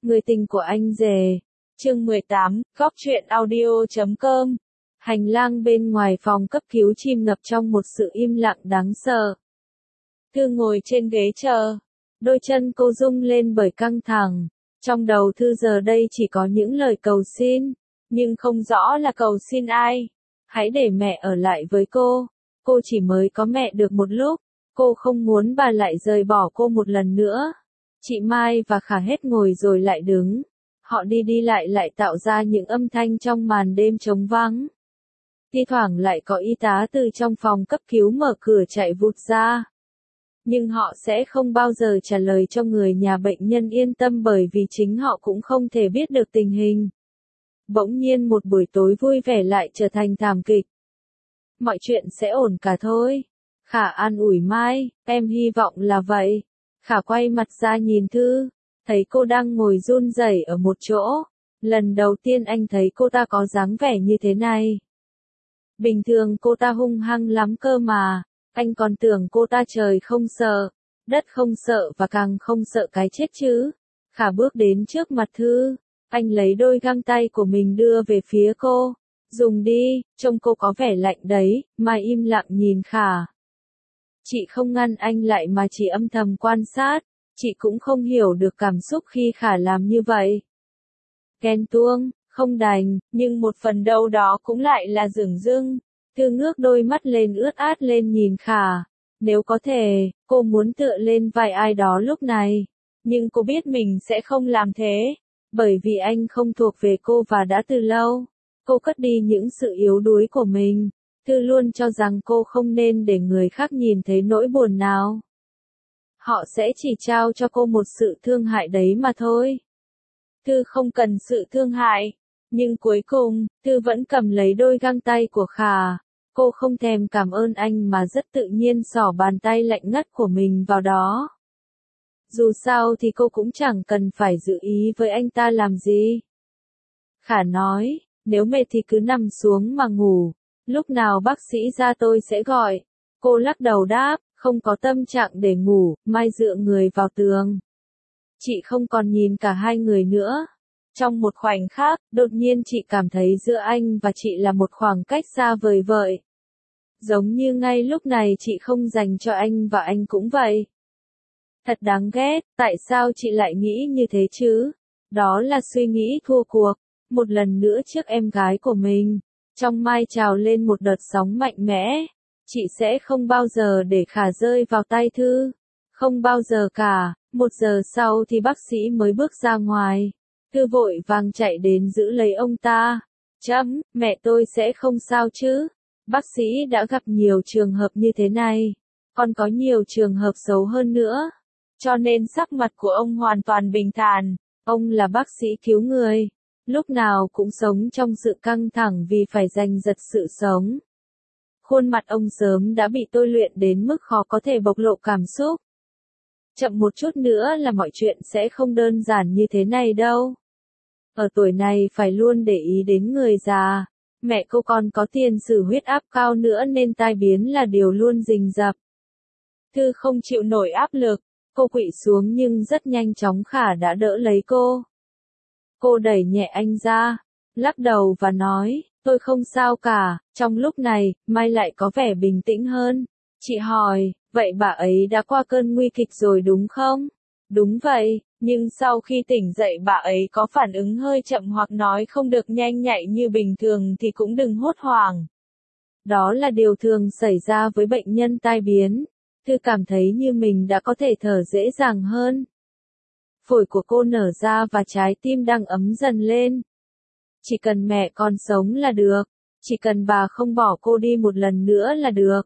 Người tình của anh rể. Chương 18, góc truyện audio.com. Hành lang bên ngoài phòng cấp cứu chìm ngập trong một sự im lặng đáng sợ. Thư ngồi trên ghế chờ. Đôi chân cô rung lên bởi căng thẳng. Trong đầu Thư giờ đây chỉ có những lời cầu xin. Nhưng không rõ là cầu xin ai. Hãy để mẹ ở lại với cô. Cô chỉ mới có mẹ được một lúc. Cô không muốn bà lại rời bỏ cô một lần nữa. Chị Mai và Khả hết ngồi rồi lại đứng. Họ đi đi lại tạo ra những âm thanh trong màn đêm trống vắng. Thi thoảng lại có y tá từ trong phòng cấp cứu mở cửa chạy vụt ra. Nhưng họ sẽ không bao giờ trả lời cho người nhà bệnh nhân yên tâm bởi vì chính họ cũng không thể biết được tình hình. Bỗng nhiên một buổi tối vui vẻ lại trở thành thảm kịch. Mọi chuyện sẽ ổn cả thôi. Khả an ủi Mai, em hy vọng là vậy. Khả quay mặt ra nhìn Thư, thấy cô đang ngồi run rẩy ở một chỗ. Lần đầu tiên anh thấy cô ta có dáng vẻ như thế này. Bình thường cô ta hung hăng lắm cơ mà, anh còn tưởng cô ta trời không sợ, đất không sợ và càng không sợ cái chết chứ. Khả bước đến trước mặt Thư, anh lấy đôi găng tay của mình đưa về phía cô. Dùng đi, trông cô có vẻ lạnh đấy. Mai im lặng nhìn Khả. Chị không ngăn anh lại mà chỉ âm thầm quan sát, chị cũng không hiểu được cảm xúc khi Khả làm như vậy. Ghen tuông, không đành, nhưng một phần đâu đó cũng lại là dửng dưng. Thư ngước đôi mắt lên ướt át lên nhìn Khả. Nếu có thể, cô muốn tựa lên vai ai đó lúc này. Nhưng cô biết mình sẽ không làm thế, bởi vì anh không thuộc về cô và đã từ lâu. Cô cất đi những sự yếu đuối của mình. Thư luôn cho rằng cô không nên để người khác nhìn thấy nỗi buồn nào. Họ sẽ chỉ trao cho cô một sự thương hại đấy mà thôi. Thư không cần sự thương hại. Nhưng cuối cùng, Thư vẫn cầm lấy đôi găng tay của Khả. Cô không thèm cảm ơn anh mà rất tự nhiên xỏ bàn tay lạnh ngắt của mình vào đó. Dù sao thì cô cũng chẳng cần phải giữ ý với anh ta làm gì. Khả nói, nếu mệt thì cứ nằm xuống mà ngủ. Lúc nào bác sĩ ra tôi sẽ gọi. Cô lắc đầu đáp, không có tâm trạng để ngủ. Mai dựa người vào tường. Chị không còn nhìn cả hai người nữa. Trong một khoảnh khắc, đột nhiên chị cảm thấy giữa anh và chị là một khoảng cách xa vời vợi. Giống như ngay lúc này chị không dành cho anh và anh cũng vậy. Thật đáng ghét, tại sao chị lại nghĩ như thế chứ? Đó là suy nghĩ thua cuộc. Một lần nữa trước em gái của mình. Trong Mai trào lên một đợt sóng mạnh mẽ. Chị sẽ không bao giờ để Khả rơi vào tay Thư. Không bao giờ cả. 1 giờ sau thì bác sĩ mới bước ra ngoài. Thư vội vàng chạy đến giữ lấy ông ta. Mẹ tôi sẽ không sao chứ. Bác sĩ đã gặp nhiều trường hợp như thế này. Còn có nhiều trường hợp xấu hơn nữa. Cho nên sắc mặt của ông hoàn toàn bình thản. Ông là bác sĩ cứu người. Lúc nào cũng sống trong sự căng thẳng vì phải giành giật sự sống. Khuôn mặt ông sớm đã bị tôi luyện đến mức khó có thể bộc lộ cảm xúc. Chậm một chút nữa là mọi chuyện sẽ không đơn giản như thế này đâu. Ở tuổi này phải luôn để ý đến người già. Mẹ cô còn có tiền sử huyết áp cao nữa nên tai biến là điều luôn rình rập. Thư không chịu nổi áp lực. Cô quỵ xuống nhưng rất nhanh chóng Khả đã đỡ lấy cô. Cô đẩy nhẹ anh ra, lắc đầu và nói, tôi không sao cả. Trong lúc này, Mai lại có vẻ bình tĩnh hơn. Chị hỏi, vậy bà ấy đã qua cơn nguy kịch rồi đúng không? Đúng vậy, nhưng sau khi tỉnh dậy bà ấy có phản ứng hơi chậm hoặc nói không được nhanh nhạy như bình thường thì cũng đừng hốt hoảng. Đó là điều thường xảy ra với bệnh nhân tai biến. Thư cảm thấy như mình đã có thể thở dễ dàng hơn. Phổi của cô nở ra và trái tim đang ấm dần lên. Chỉ cần mẹ còn sống là được. Chỉ cần bà không bỏ cô đi một lần nữa là được.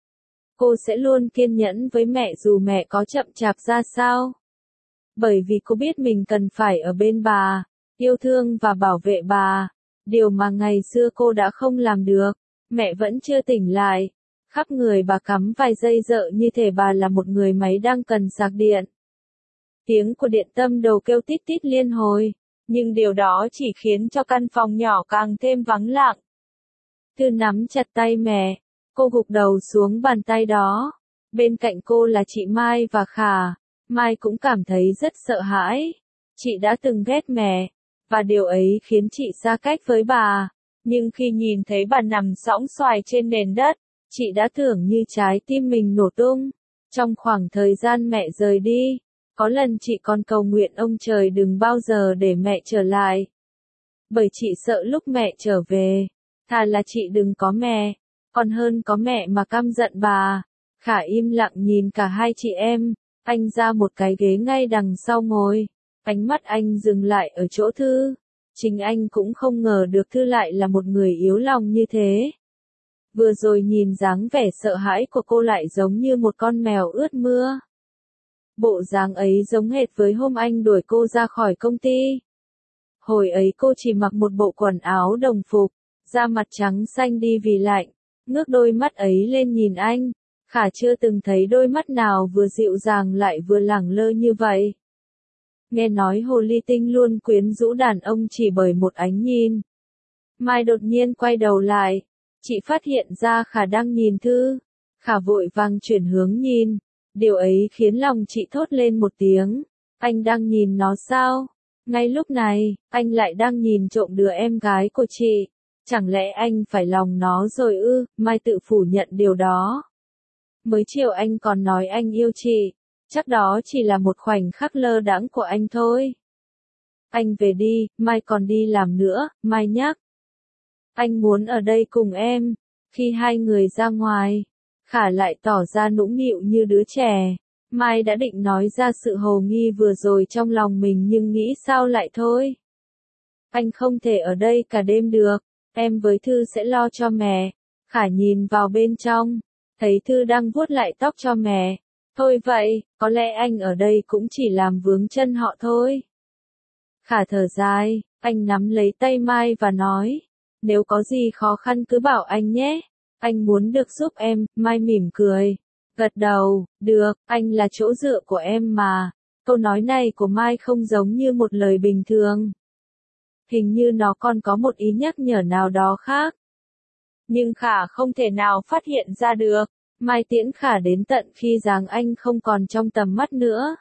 Cô sẽ luôn kiên nhẫn với mẹ dù mẹ có chậm chạp ra sao. Bởi vì cô biết mình cần phải ở bên bà, yêu thương và bảo vệ bà. Điều mà ngày xưa cô đã không làm được. Mẹ vẫn chưa tỉnh lại. Khắp người bà cắm vài dây dợ như thể bà là một người máy đang cần sạc điện. Tiếng của điện tâm đầu kêu tít tít liên hồi, nhưng điều đó chỉ khiến cho căn phòng nhỏ càng thêm vắng lặng. Thư nắm chặt tay mẹ, cô gục đầu xuống bàn tay đó. Bên cạnh cô là chị Mai và Khả. Mai cũng cảm thấy rất sợ hãi. Chị đã từng ghét mẹ, và điều ấy khiến chị xa cách với bà. Nhưng khi nhìn thấy bà nằm sõng soài trên nền đất, chị đã tưởng như trái tim mình nổ tung. Trong khoảng thời gian mẹ rời đi, có lần chị còn cầu nguyện ông trời đừng bao giờ để mẹ trở lại. Bởi chị sợ lúc mẹ trở về, thà là chị đừng có mẹ, còn hơn có mẹ mà căm giận bà. Khả im lặng nhìn cả hai chị em, anh ra một cái ghế ngay đằng sau ngồi. Ánh mắt anh dừng lại ở chỗ Thư. Chính anh cũng không ngờ được Thư lại là một người yếu lòng như thế. Vừa rồi nhìn dáng vẻ sợ hãi của cô lại giống như một con mèo ướt mưa. Bộ dáng ấy giống hệt với hôm anh đuổi cô ra khỏi công ty. Hồi ấy cô chỉ mặc một bộ quần áo đồng phục, da mặt trắng xanh đi vì lạnh, ngước đôi mắt ấy lên nhìn anh. Khả chưa từng thấy đôi mắt nào vừa dịu dàng lại vừa lẳng lơ như vậy. Nghe nói hồ ly tinh luôn quyến rũ đàn ông chỉ bởi một ánh nhìn. Mai đột nhiên quay đầu lại, chị phát hiện ra Khả đang nhìn Thư. Khả vội vàng chuyển hướng nhìn, điều ấy khiến lòng chị thốt lên một tiếng. Anh đang nhìn nó sao? Ngay lúc này, anh lại đang nhìn trộm đứa em gái của chị. Chẳng lẽ anh phải lòng nó rồi ư? Mai tự phủ nhận điều đó. Mới chiều anh còn nói anh yêu chị. Chắc đó chỉ là một khoảnh khắc lơ đãng của anh thôi. Anh về đi, mai còn đi làm nữa, Mai nhắc. Anh muốn ở đây cùng em. Khi hai người ra ngoài, Khả lại tỏ ra nũng nịu như đứa trẻ. Mai đã định nói ra sự hồ nghi vừa rồi trong lòng mình nhưng nghĩ sao lại thôi. Anh không thể ở đây cả đêm được, em với Thư sẽ lo cho mẹ. Khả nhìn vào bên trong, thấy Thư đang vuốt lại tóc cho mẹ. Thôi vậy, có lẽ anh ở đây cũng chỉ làm vướng chân họ thôi. Khả thở dài, anh nắm lấy tay Mai và nói, nếu có gì khó khăn cứ bảo anh nhé, anh muốn được giúp em. Mai mỉm cười, gật đầu, được, anh là chỗ dựa của em mà. Câu nói này của Mai không giống như một lời bình thường. Hình như nó còn có một ý nhắc nhở nào đó khác. Nhưng Khả không thể nào phát hiện ra được. Mai tiễn Khả đến tận khi dáng anh không còn trong tầm mắt nữa.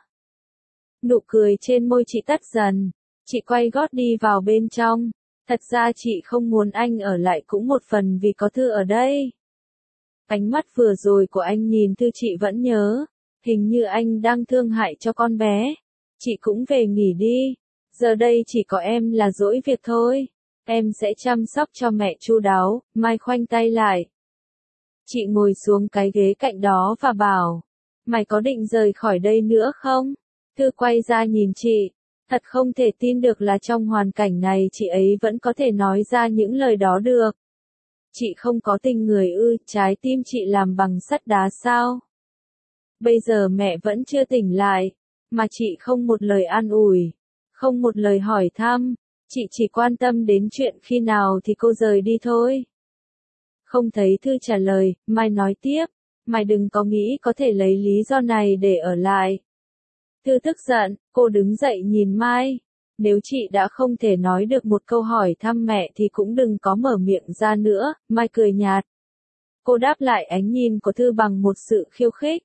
Nụ cười trên môi chị tắt dần. Chị quay gót đi vào bên trong. Thật ra chị không muốn anh ở lại cũng một phần vì có Thư ở đây. Ánh mắt vừa rồi của anh nhìn Thư chị vẫn nhớ. Hình như anh đang thương hại cho con bé. Chị cũng về nghỉ đi. Giờ đây chỉ có em là dỗi việc thôi. Em sẽ chăm sóc cho mẹ chu đáo. Mai khoanh tay lại. Chị ngồi xuống cái ghế cạnh đó và bảo, mày có định rời khỏi đây nữa không? Thư quay ra nhìn chị, thật không thể tin được là trong hoàn cảnh này chị ấy vẫn có thể nói ra những lời đó được. Chị không có tình người ư? Trái tim chị làm bằng sắt đá sao? Bây giờ mẹ vẫn chưa tỉnh lại, mà chị không một lời an ủi, không một lời hỏi thăm, chị chỉ quan tâm đến chuyện khi nào thì cô rời đi thôi. Không thấy Thư trả lời, Mai nói tiếp, mày đừng có nghĩ có thể lấy lý do này để ở lại. Thư tức giận, cô đứng dậy nhìn Mai. Nếu chị đã không thể nói được một câu hỏi thăm mẹ thì cũng đừng có mở miệng ra nữa. Mai cười nhạt. Cô đáp lại ánh nhìn của Thư bằng một sự khiêu khích.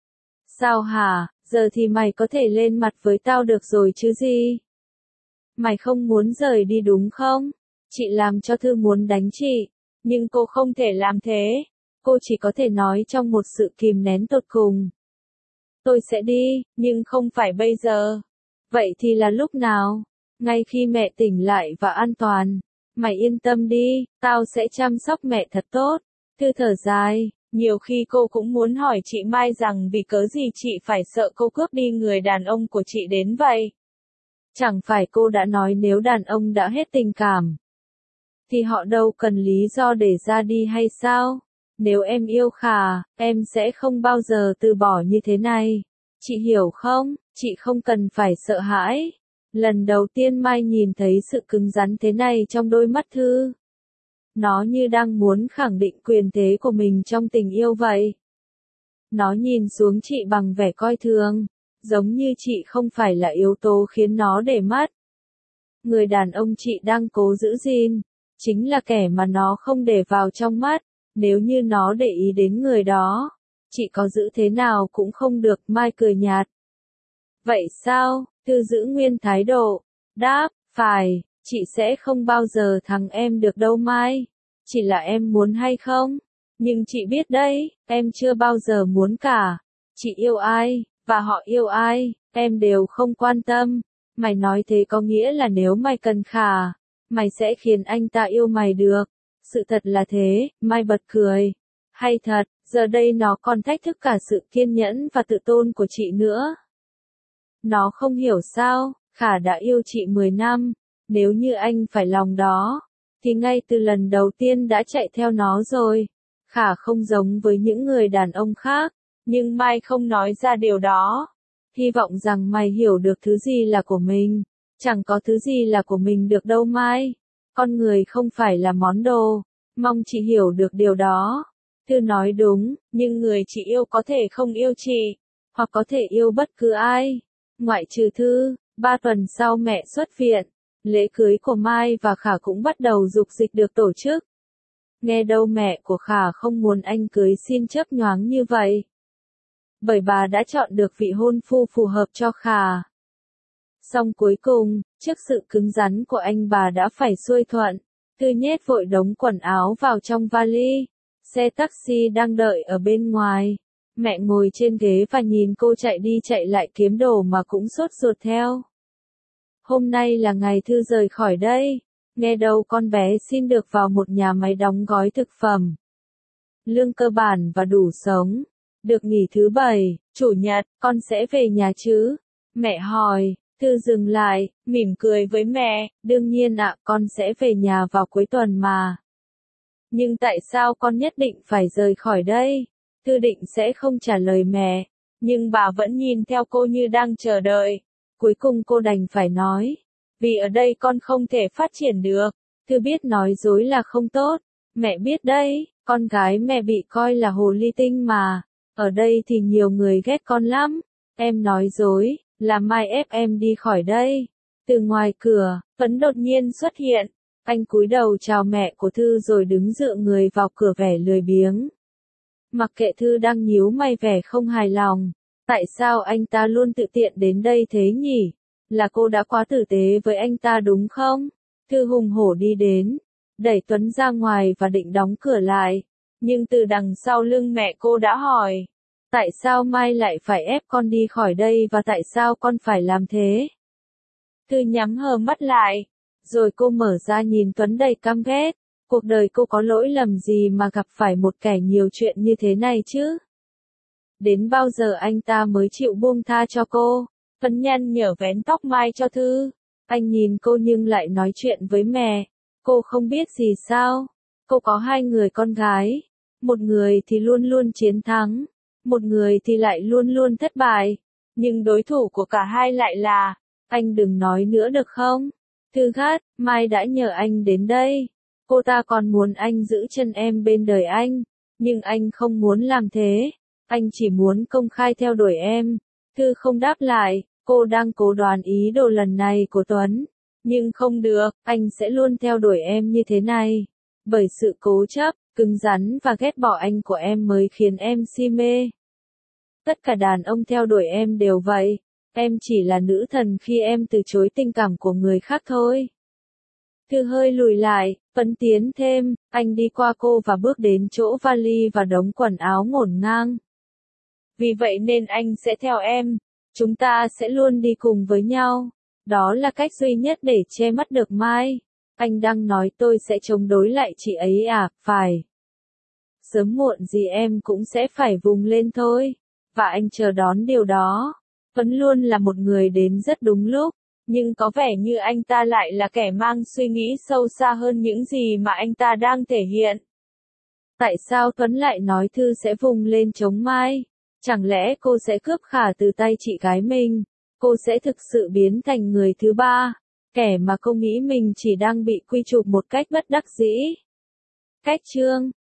Sao hả, giờ thì mày có thể lên mặt với tao được rồi chứ gì? Mày không muốn rời đi đúng không? Chị làm cho Thư muốn đánh chị. Nhưng cô không thể làm thế. Cô chỉ có thể nói trong một sự kìm nén tột cùng. Tôi sẽ đi, nhưng không phải bây giờ. Vậy thì là lúc nào? Ngay khi mẹ tỉnh lại và an toàn. Mày yên tâm đi, tao sẽ chăm sóc mẹ thật tốt. Thư thở dài, nhiều khi cô cũng muốn hỏi chị Mai rằng vì cớ gì chị phải sợ cô cướp đi người đàn ông của chị đến vậy. Chẳng phải cô đã nói nếu đàn ông đã hết tình cảm thì họ đâu cần lý do để ra đi hay sao? Nếu em yêu Khả, em sẽ không bao giờ từ bỏ như thế này. Chị hiểu không? Chị không cần phải sợ hãi. Lần đầu tiên Mai nhìn thấy sự cứng rắn thế này trong đôi mắt Thư. Nó như đang muốn khẳng định quyền thế của mình trong tình yêu vậy. Nó nhìn xuống chị bằng vẻ coi thường, giống như chị không phải là yếu tố khiến nó để mắt. Người đàn ông chị đang cố giữ gìn chính là kẻ mà nó không để vào trong mắt. Nếu như nó để ý đến người đó, chị có giữ thế nào cũng không được. Mai cười nhạt. Vậy sao? Thư giữ nguyên thái độ. Đáp, phải, chị sẽ không bao giờ thắng em được đâu Mai. Chỉ là em muốn hay không? Nhưng chị biết đấy, em chưa bao giờ muốn cả. Chị yêu ai, và họ yêu ai, em đều không quan tâm. Mày nói thế có nghĩa là nếu mày cần Khả, mày sẽ khiến anh ta yêu mày được. Sự thật là thế, Mai bật cười. Hay thật, giờ đây nó còn thách thức cả sự kiên nhẫn và tự tôn của chị nữa. Nó không hiểu sao, Khả đã yêu chị 10 năm, nếu như anh phải lòng đó, thì ngay từ lần đầu tiên đã chạy theo nó rồi. Khả không giống với những người đàn ông khác, nhưng Mai không nói ra điều đó. Hy vọng rằng mày hiểu được thứ gì là của mình. Chẳng có thứ gì là của mình được đâu Mai. Con người không phải là món đồ. Mong chị hiểu được điều đó. Thư nói đúng, nhưng người chị yêu có thể không yêu chị, hoặc có thể yêu bất cứ ai. Ngoại trừ Thư. 3 tuần sau mẹ xuất viện, lễ cưới của Mai và Khả cũng bắt đầu dục dịch được tổ chức. Nghe đâu mẹ của Khả không muốn anh cưới xin chớp nhoáng như vậy. Bởi bà đã chọn được vị hôn phu phù hợp cho Khả. Song cuối cùng, trước sự cứng rắn của anh bà đã phải xuôi thuận. Thư nhét vội đống quần áo vào trong vali. Xe taxi đang đợi ở bên ngoài. Mẹ ngồi trên ghế và nhìn cô chạy đi chạy lại kiếm đồ mà cũng sốt ruột theo. Hôm nay là ngày Thư rời khỏi đây. Nghe đâu con bé xin được vào một nhà máy đóng gói thực phẩm. Lương cơ bản và đủ sống. Được nghỉ thứ Bảy, Chủ nhật, con sẽ về nhà chứ? Mẹ hỏi. Thư dừng lại, mỉm cười với mẹ. Đương nhiên ạ, con sẽ về nhà vào cuối tuần mà. Nhưng tại sao con nhất định phải rời khỏi đây? Thư định sẽ không trả lời mẹ. Nhưng bà vẫn nhìn theo cô như đang chờ đợi. Cuối cùng cô đành phải nói. Vì ở đây con không thể phát triển được. Thư biết nói dối là không tốt. Mẹ biết đấy, con gái mẹ bị coi là hồ ly tinh mà. Ở đây thì nhiều người ghét con lắm. Em nói dối, là Mai ép em đi khỏi đây. Từ ngoài cửa, Tuấn đột nhiên xuất hiện. Anh cúi đầu chào mẹ của Thư rồi đứng dựa người vào cửa vẻ lười biếng. Mặc kệ Thư đang nhíu mày vẻ không hài lòng. Tại sao anh ta luôn tự tiện đến đây thế nhỉ? Là cô đã quá tử tế với anh ta đúng không? Thư hùng hổ đi đến, đẩy Tuấn ra ngoài và định đóng cửa lại. Nhưng từ đằng sau lưng mẹ cô đã hỏi. Tại sao Mai lại phải ép con đi khỏi đây và tại sao con phải làm thế? Thư nhắm hờ mắt lại. Rồi cô mở ra nhìn Tuấn đầy căm ghét. Cuộc đời cô có lỗi lầm gì mà gặp phải một kẻ nhiều chuyện như thế này chứ? Đến bao giờ anh ta mới chịu buông tha cho cô? Tuấn nhăn nhở vén tóc Mai cho Thư. Anh nhìn cô nhưng lại nói chuyện với mẹ. Cô không biết gì sao? Cô có 2 người con gái. Một người thì luôn luôn chiến thắng. Một người thì lại luôn luôn thất bại. Nhưng đối thủ của cả hai lại là... Anh đừng nói nữa được không? Thư gắt, Mai đã nhờ anh đến đây. Cô ta còn muốn anh giữ chân em bên đời anh. Nhưng anh không muốn làm thế. Anh chỉ muốn công khai theo đuổi em. Thư không đáp lại. Cô đang cố đoán ý đồ lần này của Tuấn. Nhưng không được, anh sẽ luôn theo đuổi em như thế này. Bởi sự cố chấp, cứng rắn và ghét bỏ anh của em mới khiến em si mê. Tất cả đàn ông theo đuổi em đều vậy. Em chỉ là nữ thần khi em từ chối tình cảm của người khác thôi. Thư hơi lùi lại, Tuấn tiến thêm, anh đi qua cô và bước đến chỗ vali và đống quần áo ngổn ngang. Vì vậy nên anh sẽ theo em. Chúng ta sẽ luôn đi cùng với nhau. Đó là cách duy nhất để che mắt được Mai. Anh đang nói tôi sẽ chống đối lại chị ấy à, phải. Sớm muộn gì em cũng sẽ phải vùng lên thôi. Và anh chờ đón điều đó. Tuấn luôn là một người đến rất đúng lúc. Nhưng có vẻ như anh ta lại là kẻ mang suy nghĩ sâu xa hơn những gì mà anh ta đang thể hiện. Tại sao Tuấn lại nói Thư sẽ vùng lên chống Mai? Chẳng lẽ cô sẽ cướp Khả từ tay chị gái mình? Cô sẽ thực sự biến thành người thứ ba, kẻ mà cô nghĩ mình chỉ đang bị quy chụp một cách bất đắc dĩ. Cách chương